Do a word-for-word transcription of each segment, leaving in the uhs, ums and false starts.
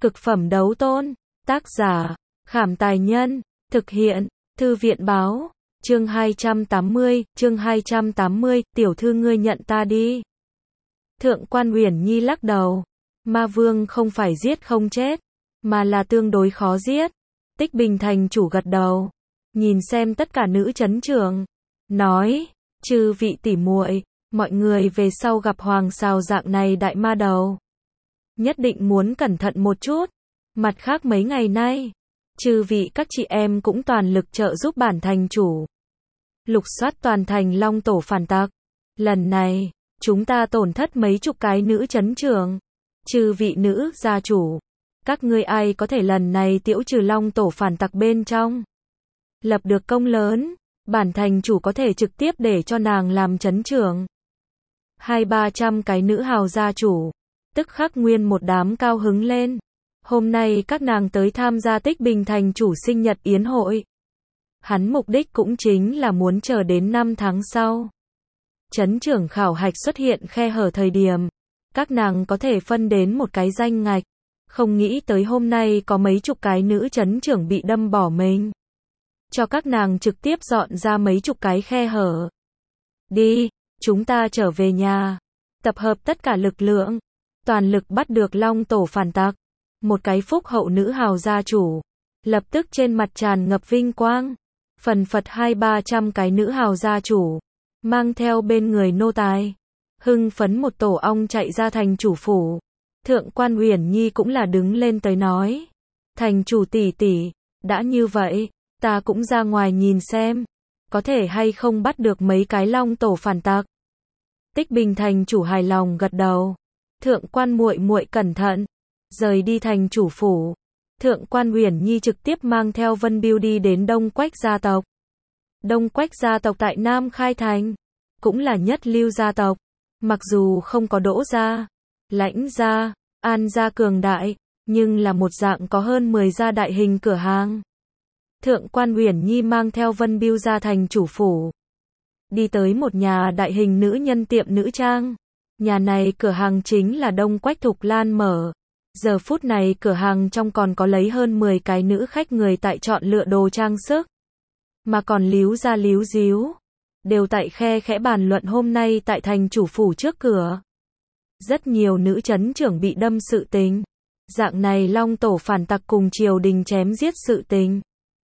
Cực phẩm đấu tôn. Tác giả, Khảm Tài Nhân. Thực hiện, Thư viện Báo. Chương hai trăm tám mươi, chương hai trăm tám mươi, tiểu thư ngươi nhận ta đi. Thượng quan Uyển Nhi lắc đầu. Ma vương không phải giết không chết, mà là tương đối khó giết. Tích Bình thành chủ gật đầu, nhìn xem tất cả nữ chấn trưởng, nói, chư vị tỷ muội, mọi người về sau gặp hoàng sào dạng này đại ma đầu, nhất định muốn cẩn thận một chút. Mặt khác mấy ngày nay, chư vị các chị em cũng toàn lực trợ giúp bản thành chủ lục soát toàn thành long tổ phản tặc. Lần này, chúng ta tổn thất mấy chục cái nữ chấn trưởng. Chư vị nữ gia chủ, các ngươi ai có thể lần này tiễu trừ long tổ phản tặc bên trong lập được công lớn, bản thành chủ có thể trực tiếp để cho nàng làm chấn trưởng. Hai ba trăm cái nữ hào gia chủ, tức khắc nguyên một đám cao hứng lên. Hôm nay các nàng tới tham gia Tích Bình thành chủ sinh nhật yến hội. Hắn mục đích cũng chính là muốn chờ đến năm tháng sau, chấn trưởng khảo hạch xuất hiện khe hở thời điểm, các nàng có thể phân đến một cái danh ngạch. Không nghĩ tới hôm nay có mấy chục cái nữ chấn trưởng bị đâm bỏ mình, cho các nàng trực tiếp dọn ra mấy chục cái khe hở. Đi, chúng ta trở về nhà, tập hợp tất cả lực lượng, toàn lực bắt được long tổ phản tặc. Một cái phúc hậu nữ hào gia chủ, lập tức trên mặt tràn ngập vinh quang. Phần phật hai ba trăm cái nữ hào gia chủ, mang theo bên người nô tài, hưng phấn một tổ ong chạy ra thành chủ phủ. Thượng quan Uyển Nhi cũng là đứng lên tới nói, thành chủ tỷ tỷ, đã như vậy, ta cũng ra ngoài nhìn xem, có thể hay không bắt được mấy cái long tổ phản tặc. Tích Bình thành chủ hài lòng gật đầu. Thượng quan muội muội cẩn thận. Rời đi thành chủ phủ, Thượng quan Uyển Nhi trực tiếp mang theo Vân Biêu đi đến Đông Quách gia tộc. Đông Quách gia tộc tại Nam Khai Thành, cũng là nhất lưu gia tộc, mặc dù không có Đỗ gia, Lãnh gia, An gia cường đại, nhưng là một dạng có hơn mười gia đại hình cửa hàng. Thượng quan Uyển Nhi mang theo Vân Biêu ra thành chủ phủ, đi tới một nhà đại hình nữ nhân tiệm nữ trang. Nhà này cửa hàng chính là Đông Quách Thục Lan mở. Giờ phút này cửa hàng trong còn có lấy hơn mười cái nữ khách người tại chọn lựa đồ trang sức, mà còn líu ra líu díu, đều tại khe khẽ bàn luận hôm nay tại thành chủ phủ trước cửa. Rất nhiều nữ chấn trưởng bị đâm sự tình. Dạng này long tổ phản tặc cùng triều đình chém giết sự tình,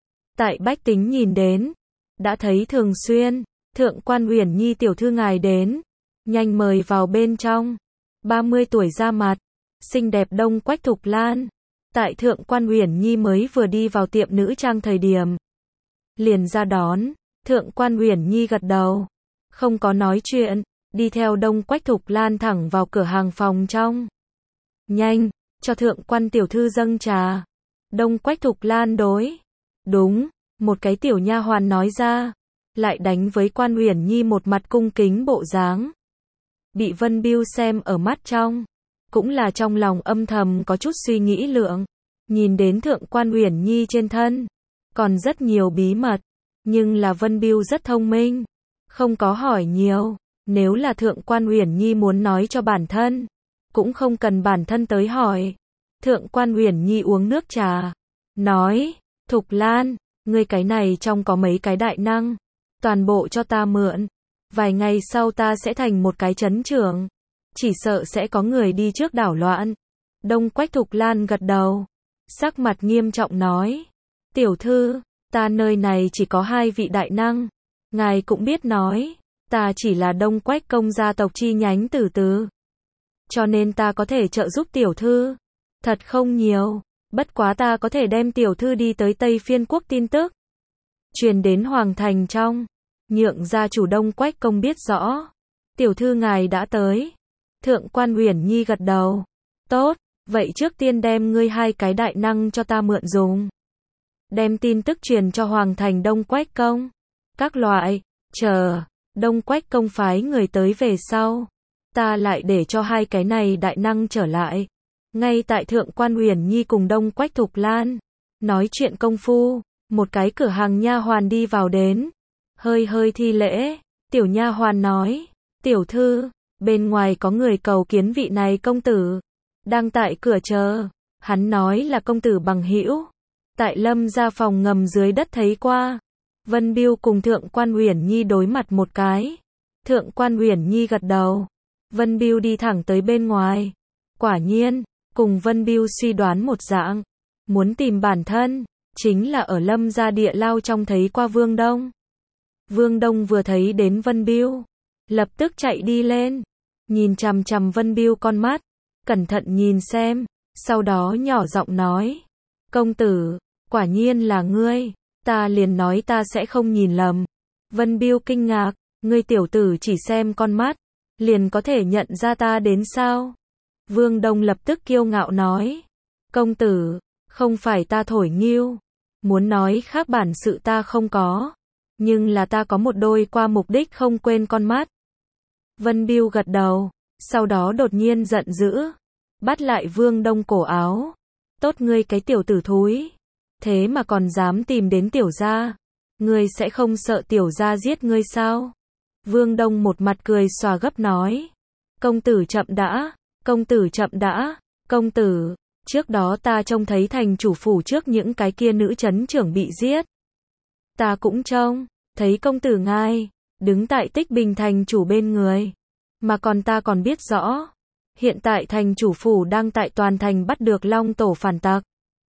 tại bách tính nhìn đến, đã thấy thường xuyên. Thượng quan Uyển Nhi tiểu thư ngài đến, nhanh mời vào bên trong. ba mươi tuổi ra mặt, xinh đẹp Đông Quách Thục Lan, tại Thượng quan Uyển Nhi mới vừa đi vào tiệm nữ trang thời điểm, liền ra đón. Thượng quan Uyển Nhi gật đầu, không có nói chuyện, đi theo Đông Quách Thục Lan thẳng vào cửa hàng phòng trong. Nhanh, cho Thượng quan tiểu thư dâng trà. Đông Quách Thục Lan đối, đúng, một cái tiểu nha hoàn nói ra, lại đánh với quan Uyển Nhi một mặt cung kính bộ dáng. Bị Vân Biêu xem ở mắt trong, cũng là trong lòng âm thầm có chút suy nghĩ lượng. Nhìn đến Thượng quan Uyển Nhi trên thân còn rất nhiều bí mật, nhưng là Vân Biêu rất thông minh, không có hỏi nhiều. Nếu là Thượng quan Uyển Nhi muốn nói cho bản thân, cũng không cần bản thân tới hỏi. Thượng quan Uyển Nhi uống nước trà, nói, Thục Lan, ngươi cái này trong có mấy cái đại năng, toàn bộ cho ta mượn. Vài ngày sau ta sẽ thành một cái chấn trưởng, chỉ sợ sẽ có người đi trước đảo loạn. Đông Quách Thục Lan gật đầu, sắc mặt nghiêm trọng nói, tiểu thư, ta nơi này chỉ có hai vị đại năng, ngài cũng biết nói, ta chỉ là Đông Quách công gia tộc chi nhánh từ từ, cho nên ta có thể trợ giúp tiểu thư, thật không nhiều, bất quá ta có thể đem tiểu thư đi tới Tây Phiên quốc tin tức truyền đến hoàng thành trong, nhượng gia chủ Đông Quách công biết rõ, tiểu thư ngài đã tới. Thượng quan Uyển Nhi gật đầu, tốt, vậy trước tiên đem ngươi hai cái đại năng cho ta mượn dùng, đem tin tức truyền cho hoàng thành Đông Quách công, các loại, chờ Đông Quách công phái người tới về sau, ta lại để cho hai cái này đại năng trở lại. Ngay tại Thượng quan Uyển Nhi cùng Đông Quách Thục Lan nói chuyện công phu, một cái cửa hàng nha hoàn đi vào đến, hơi hơi thi lễ. Tiểu nha hoàn nói, tiểu thư, bên ngoài có người cầu kiến vị này công tử, đang tại cửa chờ. Hắn nói là công tử bằng hữu. Tại Lâm gia phòng ngầm dưới đất thấy qua. Vân Biêu cùng Thượng quan Uyển Nhi đối mặt một cái. Thượng quan Uyển Nhi gật đầu. Vân Biêu đi thẳng tới bên ngoài. Quả nhiên, cùng Vân Biêu suy đoán một dạng. Muốn tìm bản thân, chính là ở Lâm gia địa lao trong thấy qua Vương Đông. Vương Đông vừa thấy đến Vân Biêu, lập tức chạy đi lên, nhìn chằm chằm Vân Biêu con mắt, cẩn thận nhìn xem, sau đó nhỏ giọng nói, công tử, quả nhiên là ngươi, ta liền nói ta sẽ không nhìn lầm. Vân Biêu kinh ngạc, ngươi tiểu tử chỉ xem con mắt, liền có thể nhận ra ta đến sao? Vương Đông lập tức kiêu ngạo nói, công tử, không phải ta thổi nghiêu, muốn nói khác bản sự ta không có, nhưng là ta có một đôi qua mục đích không quên con mắt. Vân Biêu gật đầu, sau đó đột nhiên giận dữ, bắt lại Vương Đông cổ áo, tốt ngươi cái tiểu tử thúi, thế mà còn dám tìm đến tiểu gia, ngươi sẽ không sợ tiểu gia giết ngươi sao? Vương Đông một mặt cười xòa gấp nói, công tử chậm đã, công tử chậm đã, công tử, trước đó ta trông thấy thành chủ phủ trước những cái kia nữ chấn trưởng bị giết. Ta cũng trông, thấy công tử ngài, đứng tại Tích Bình thành chủ bên người, mà còn ta còn biết rõ, hiện tại thành chủ phủ đang tại toàn thành bắt được Long tổ phản tặc.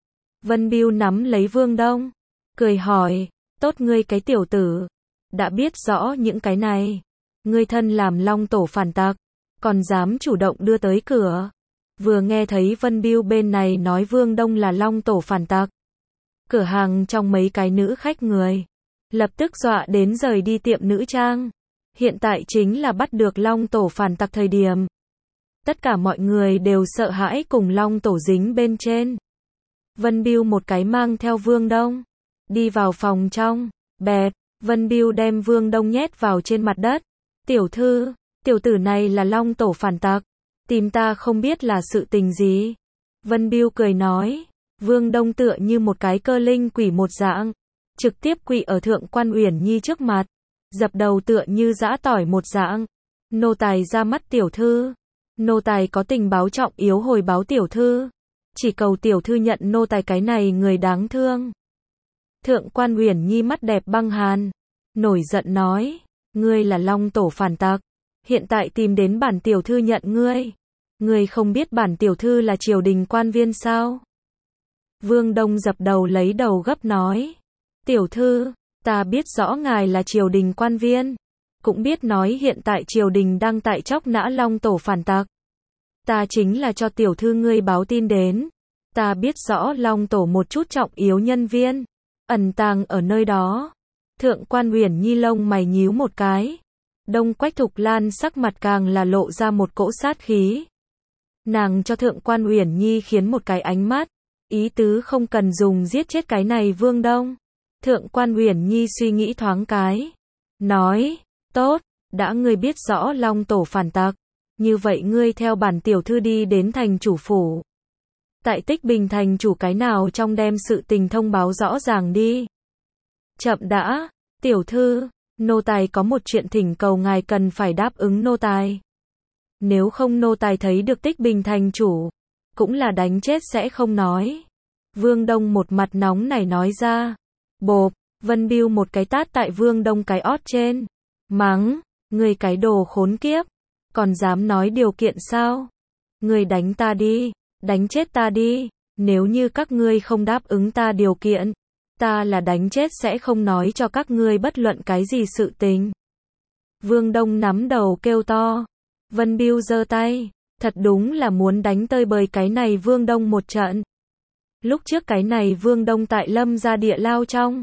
Vân Biêu nắm lấy Vương Đông, cười hỏi, tốt ngươi cái tiểu tử, đã biết rõ những cái này, ngươi thân làm Long tổ phản tặc, còn dám chủ động đưa tới cửa. Vừa nghe thấy Vân Biêu bên này nói Vương Đông là Long tổ phản tặc, cửa hàng trong mấy cái nữ khách người, lập tức dọa đến rời đi tiệm nữ trang. Hiện tại chính là bắt được Long tổ phản tặc thời điểm. Tất cả mọi người đều sợ hãi cùng Long tổ dính bên trên. Vân Biêu một cái mang theo Vương Đông, đi vào phòng trong, bẹt, Vân Biêu đem Vương Đông nhét vào trên mặt đất. Tiểu thư, tiểu tử này là Long tổ phản tặc, tìm ta không biết là sự tình gì. Vân Biêu cười nói, Vương Đông tựa như một cái cơ linh quỷ một dạng, trực tiếp quỳ ở Thượng quan Uyển Nhi trước mặt, dập đầu tựa như giã tỏi một dạng. Nô tài ra mắt tiểu thư, nô tài có tình báo trọng yếu hồi báo tiểu thư, chỉ cầu tiểu thư nhận nô tài cái này người đáng thương. Thượng quan Uyển Nhi mắt đẹp băng hàn, nổi giận nói, ngươi là Long tổ phản tặc, hiện tại tìm đến bản tiểu thư nhận ngươi, ngươi không biết bản tiểu thư là triều đình quan viên sao? Vương Đông dập đầu lấy đầu gấp nói, tiểu thư, ta biết rõ ngài là triều đình quan viên, cũng biết nói hiện tại triều đình đang tại chóc nã Long tổ phản tặc. Ta chính là cho tiểu thư ngươi báo tin đến, ta biết rõ Long tổ một chút trọng yếu nhân viên, ẩn tàng ở nơi đó. Thượng quan Uyển Nhi lông mày nhíu một cái, Đông Quách Thục Lan sắc mặt càng là lộ ra một cỗ sát khí. Nàng cho Thượng quan Uyển Nhi khiến một cái ánh mắt, ý tứ không cần dùng giết chết cái này Vương Đông. Thượng quan Uyển Nhi suy nghĩ thoáng cái, nói, tốt, đã ngươi biết rõ Long tổ phản tặc, như vậy ngươi theo bản tiểu thư đi đến thành chủ phủ. Tại Tích Bình thành chủ cái nào trong đem sự tình thông báo rõ ràng đi. Chậm đã, tiểu thư, nô tài có một chuyện thỉnh cầu ngài cần phải đáp ứng nô tài. Nếu không nô tài thấy được Tích Bình thành chủ, cũng là đánh chết sẽ không nói. Vương Đông một mặt nóng nảy nói ra. Bộp, Vân Biêu một cái tát tại Vương Đông cái ót trên, mắng, ngươi cái đồ khốn kiếp, còn dám nói điều kiện sao? Ngươi đánh ta đi, đánh chết ta đi, nếu như các ngươi không đáp ứng ta điều kiện, ta là đánh chết sẽ không nói cho các ngươi bất luận cái gì sự tình. Vương Đông nắm đầu kêu to, Vân Biêu giơ tay, thật đúng là muốn đánh tơi bời cái này Vương Đông một trận. Lúc trước cái này Vương Đông tại Lâm gia địa lao trong,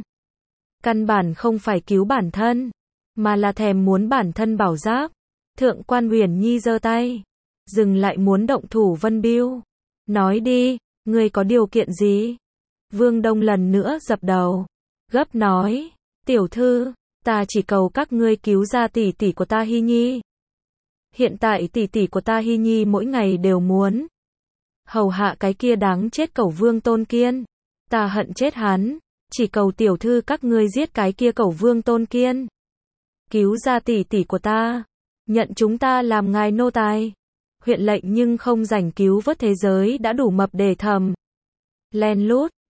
căn bản không phải cứu bản thân, mà là thèm muốn bản thân bảo giáp. Thượng quan Uyển Nhi giơ tay, dừng lại muốn động thủ Vân Biêu, nói đi, ngươi có điều kiện gì? Vương Đông lần nữa dập đầu, gấp nói, tiểu thư, ta chỉ cầu các ngươi cứu ra tỷ tỷ của ta Hy Nhi. Hiện tại tỷ tỷ của ta Hy Nhi mỗi ngày đều muốn hầu hạ cái kia đáng chết cẩu Vương Tôn Kiên, ta hận chết hắn, chỉ cầu tiểu thư các ngươi giết cái kia cẩu Vương Tôn Kiên, cứu ra tỷ tỷ của ta, nhận chúng ta làm ngài nô tài. Huyện lệnh nhưng không rảnh cứu vớt thế giới đã đủ mập để thầm. Len lút,